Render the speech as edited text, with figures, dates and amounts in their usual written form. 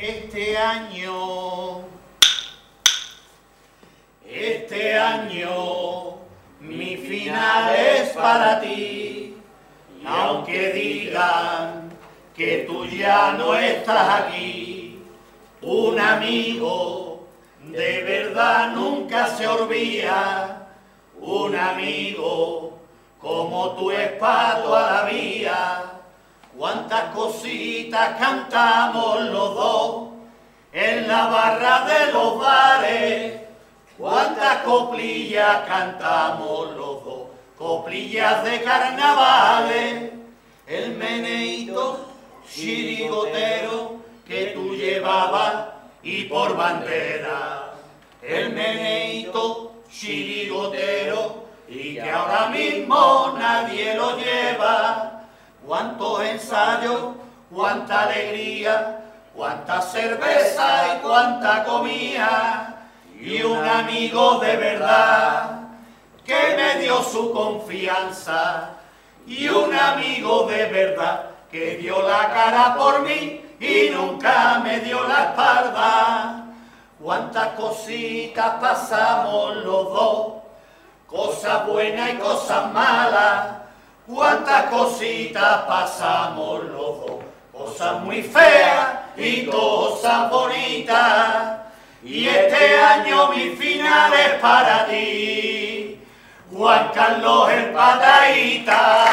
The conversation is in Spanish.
Este año, mi final es para ti, y aunque digan que tú ya no estás aquí, un amigo de verdad nunca se olvida, un amigo como tú es para toda la vida. Cuántas cositas cantamos los dos en la barra de los bares, cuántas coplillas cantamos los dos, coplillas de carnavales, el meneíto chirigotero que tú llevabas y por bandera, el meneíto chirigotero y que ahora mismo nadie lo lleva. Cuántos ensayos, cuánta alegría, cuánta cerveza y cuánta comida, y un amigo de verdad que me dio su confianza, y un amigo de verdad que dio la cara por mí y nunca me dio la espalda. Cuántas cositas pasamos los dos, cosas buenas y cosas malas, cuántas cositas pasamos los dos, cosas muy feas y cosas bonitas. Y este año mi final es para ti, Juan Carlos el Patahita.